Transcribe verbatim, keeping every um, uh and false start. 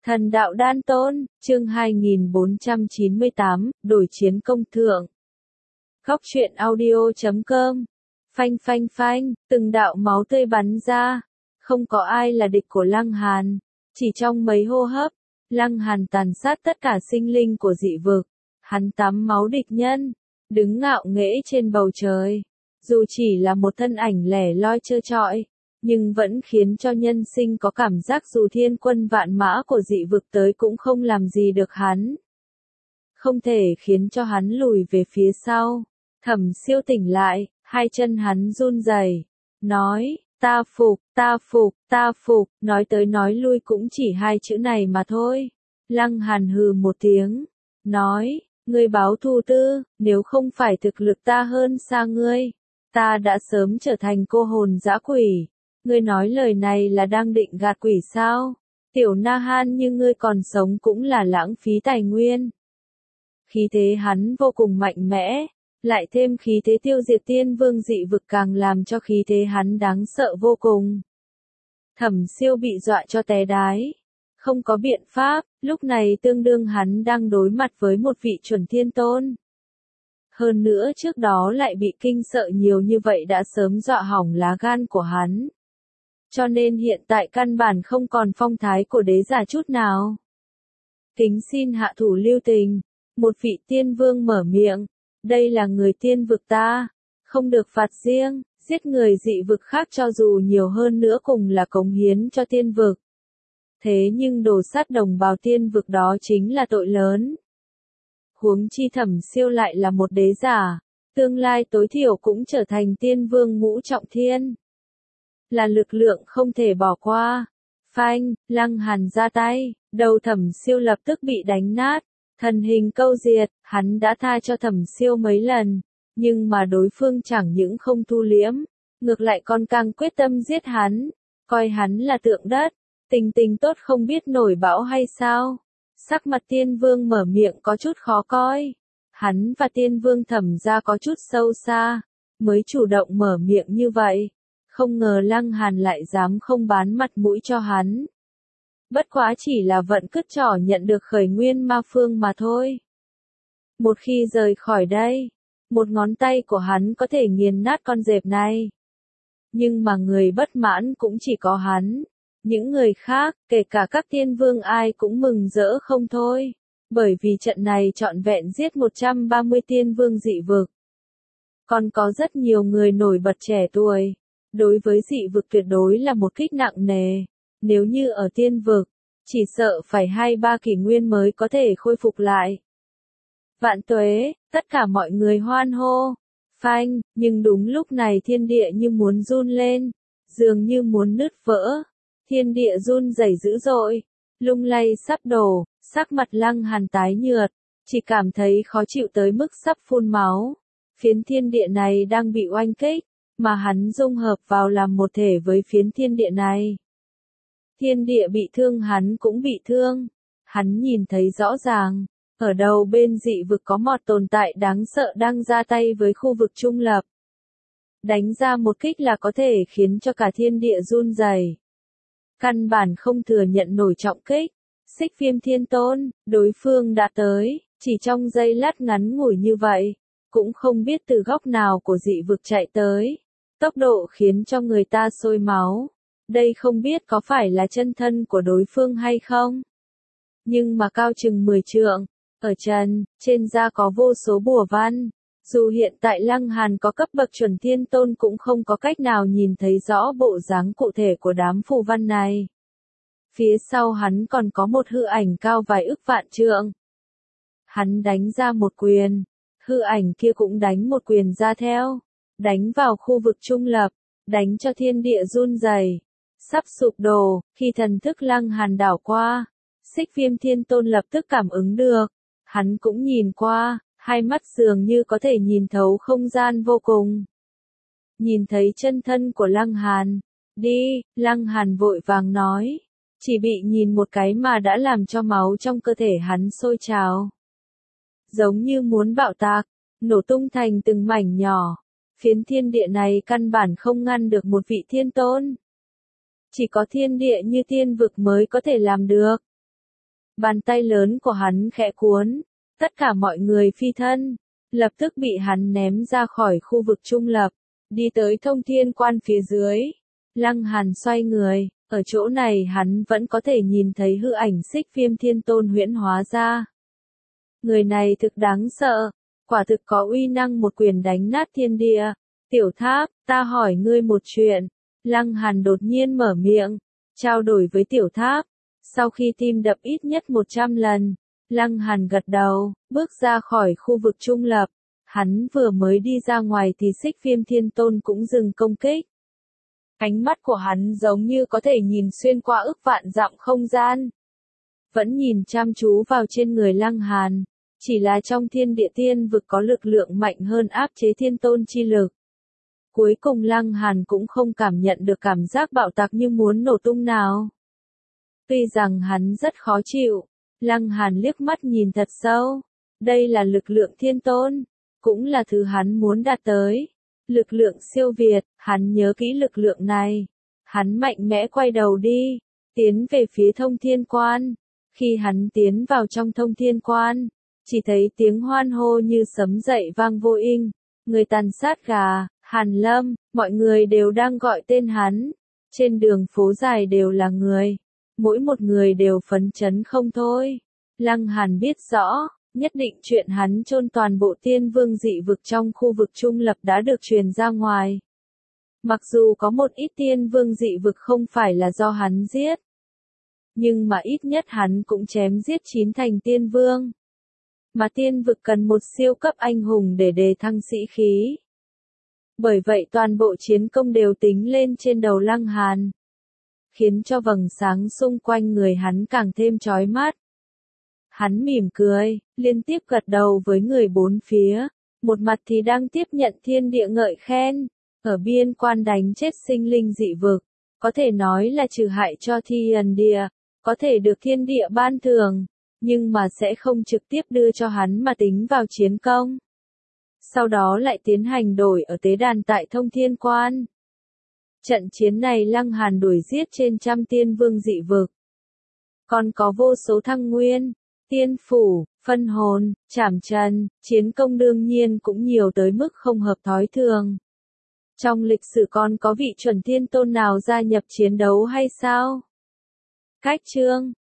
Thần đạo đan tôn, chương hai nghìn bốn trăm chín mươi tám, đổi chiến công thượng. Góc truyện audio chấm com. Phanh phanh phanh, từng đạo máu tươi bắn ra. Không có ai là địch của Lăng Hàn. Chỉ trong mấy hô hấp, Lăng Hàn tàn sát tất cả sinh linh của dị vực. Hắn tắm máu địch nhân, đứng ngạo nghễ trên bầu trời. Dù chỉ là một thân ảnh lẻ loi trơ trọi, nhưng vẫn khiến cho nhân sinh có cảm giác dù thiên quân vạn mã của dị vực tới cũng không làm gì được hắn. Không thể khiến cho hắn lùi về phía sau. Thẩm Siêu tỉnh lại, hai chân hắn run rẩy, nói, ta phục, ta phục, ta phục, nói tới nói lui cũng chỉ hai chữ này mà thôi. Lăng Hàn hừ một tiếng, nói, ngươi báo thù tư, nếu không phải thực lực ta hơn xa ngươi, ta đã sớm trở thành cô hồn dã quỷ. Ngươi nói lời này là đang định gạt quỷ sao? Tiểu Na Han như ngươi còn sống cũng là lãng phí tài nguyên. Khí thế hắn vô cùng mạnh mẽ, lại thêm khí thế tiêu diệt tiên vương dị vực càng làm cho khí thế hắn đáng sợ vô cùng. Thẩm Siêu bị dọa cho té đái. Không có biện pháp, lúc này tương đương hắn đang đối mặt với một vị chuẩn thiên tôn. Hơn nữa trước đó lại bị kinh sợ nhiều như vậy đã sớm dọa hỏng lá gan của hắn. Cho nên hiện tại căn bản không còn phong thái của đế giả chút nào. Kính xin hạ thủ lưu tình, một vị tiên vương mở miệng, đây là người tiên vực ta, không được phạt riêng, giết người dị vực khác cho dù nhiều hơn nữa cùng là cống hiến cho tiên vực. Thế nhưng đổ sát đồng bào tiên vực đó chính là tội lớn. Huống chi Thẩm Siêu lại là một đế giả, tương lai tối thiểu cũng trở thành tiên vương ngũ trọng thiên. Là lực lượng không thể bỏ qua. Phanh, Lăng Hàn ra tay, đầu Thẩm Siêu lập tức bị đánh nát, thần hình câu diệt, hắn đã tha cho Thẩm Siêu mấy lần, nhưng mà đối phương chẳng những không thu liễm, ngược lại còn càng quyết tâm giết hắn, coi hắn là tượng đất, tình tình tốt không biết nổi bão hay sao. Sắc mặt tiên vương mở miệng có chút khó coi, hắn và tiên vương Thẩm gia có chút sâu xa, mới chủ động mở miệng như vậy. Không ngờ Lăng Hàn lại dám không bán mặt mũi cho hắn. Bất quá chỉ là vận cứt trỏ nhận được khởi nguyên ma phương mà thôi. Một khi rời khỏi đây, một ngón tay của hắn có thể nghiền nát con dẹp này. Nhưng mà người bất mãn cũng chỉ có hắn. Những người khác, kể cả các tiên vương ai cũng mừng rỡ không thôi. Bởi vì trận này trọn vẹn giết một trăm ba mươi tiên vương dị vực. Còn có rất nhiều người nổi bật trẻ tuổi. Đối với dị vực tuyệt đối là một kích nặng nề. Nếu như ở tiên vực, chỉ sợ phải hai ba kỷ nguyên mới có thể khôi phục lại. Vạn tuế, tất cả mọi người hoan hô. Phanh, nhưng đúng lúc này thiên địa như muốn run lên, dường như muốn nứt vỡ. Thiên địa run rẩy dữ dội, lung lay sắp đổ, sắc mặt Lăng Hàn tái nhợt, chỉ cảm thấy khó chịu tới mức sắp phun máu. Phiến thiên địa này đang bị oanh kích, mà hắn dung hợp vào làm một thể với phiến thiên địa này. Thiên địa bị thương hắn cũng bị thương. Hắn nhìn thấy rõ ràng, ở đầu bên dị vực có một tồn tại đáng sợ đang ra tay với khu vực trung lập. Đánh ra một kích là có thể khiến cho cả thiên địa run rẩy. Căn bản không thừa nhận nổi trọng kích. Xích Viêm Thiên Tôn, đối phương đã tới, chỉ trong giây lát ngắn ngủi như vậy, cũng không biết từ góc nào của dị vực chạy tới. Tốc độ khiến cho người ta sôi máu. Đây không biết có phải là chân thân của đối phương hay không. Nhưng mà cao chừng mười trượng, ở trần, trên da có vô số bùa văn. Dù hiện tại Lăng Hàn có cấp bậc chuẩn thiên tôn cũng không có cách nào nhìn thấy rõ bộ dáng cụ thể của đám phù văn này. Phía sau hắn còn có một hư ảnh cao vài ức vạn trượng. Hắn đánh ra một quyền, hư ảnh kia cũng đánh một quyền ra theo. Đánh vào khu vực trung lập, đánh cho thiên địa run rẩy, sắp sụp đổ. Khi thần thức Lăng Hàn đảo qua, Xích Viêm Thiên Tôn lập tức cảm ứng được. Hắn cũng nhìn qua, hai mắt dường như có thể nhìn thấu không gian vô cùng. Nhìn thấy chân thân của Lăng Hàn, đi, Lăng Hàn vội vàng nói, chỉ bị nhìn một cái mà đã làm cho máu trong cơ thể hắn sôi trào. Giống như muốn bạo tạc, nổ tung thành từng mảnh nhỏ. Phiến thiên địa này căn bản không ngăn được một vị thiên tôn. Chỉ có thiên địa như tiên vực mới có thể làm được. Bàn tay lớn của hắn khẽ cuốn, tất cả mọi người phi thân, lập tức bị hắn ném ra khỏi khu vực trung lập, đi tới thông thiên quan phía dưới. Lăng Hàn xoay người, ở chỗ này hắn vẫn có thể nhìn thấy hư ảnh Xích Viêm Thiên Tôn huyễn hóa ra. Người này thực đáng sợ, quả thực có uy năng một quyền đánh nát thiên địa. Tiểu Tháp, ta hỏi ngươi một chuyện. Lăng Hàn đột nhiên mở miệng, trao đổi với Tiểu Tháp. Sau khi tim đập ít nhất một trăm lần, Lăng Hàn gật đầu, bước ra khỏi khu vực trung lập. Hắn vừa mới đi ra ngoài thì Xích Viêm Thiên Tôn cũng dừng công kích. Ánh mắt của hắn giống như có thể nhìn xuyên qua ức vạn dặm không gian. Vẫn nhìn chăm chú vào trên người Lăng Hàn. Chỉ là trong thiên địa tiên vực có lực lượng mạnh hơn áp chế thiên tôn chi lực. Cuối cùng Lăng Hàn cũng không cảm nhận được cảm giác bạo tạc như muốn nổ tung nào. Tuy rằng hắn rất khó chịu, Lăng Hàn liếc mắt nhìn thật sâu. Đây là lực lượng thiên tôn, cũng là thứ hắn muốn đạt tới. Lực lượng siêu việt, hắn nhớ kỹ lực lượng này. Hắn mạnh mẽ quay đầu đi, tiến về phía thông thiên quan. Khi hắn tiến vào trong thông thiên quan, chỉ thấy tiếng hoan hô như sấm dậy vang vô inh. Người tàn sát gà, Hàn Lâm, mọi người đều đang gọi tên hắn. Trên đường phố dài đều là người. Mỗi một người đều phấn chấn không thôi. Lăng Hàn biết rõ, nhất định chuyện hắn chôn toàn bộ tiên vương dị vực trong khu vực trung lập đã được truyền ra ngoài. Mặc dù có một ít tiên vương dị vực không phải là do hắn giết, nhưng mà ít nhất hắn cũng chém giết chín thành tiên vương. Mà tiên vực cần một siêu cấp anh hùng để đề thăng sĩ khí. Bởi vậy toàn bộ chiến công đều tính lên trên đầu Lăng Hàn, khiến cho vầng sáng xung quanh người hắn càng thêm chói mắt. Hắn mỉm cười, liên tiếp gật đầu với người bốn phía, một mặt thì đang tiếp nhận thiên địa ngợi khen, ở biên quan đánh chết sinh linh dị vực, có thể nói là trừ hại cho thiên địa, có thể được thiên địa ban thưởng, nhưng mà sẽ không trực tiếp đưa cho hắn mà tính vào chiến công. Sau đó lại tiến hành đổi ở tế đàn tại thông thiên quan. Trận chiến này Lăng Hàn đuổi giết trên trăm tiên vương dị vực. Còn có vô số thăng nguyên, tiên phủ, phân hồn, trảm trần, chiến công đương nhiên cũng nhiều tới mức không hợp thói thường. Trong lịch sử còn có vị chuẩn thiên tôn nào gia nhập chiến đấu hay sao? Cách chương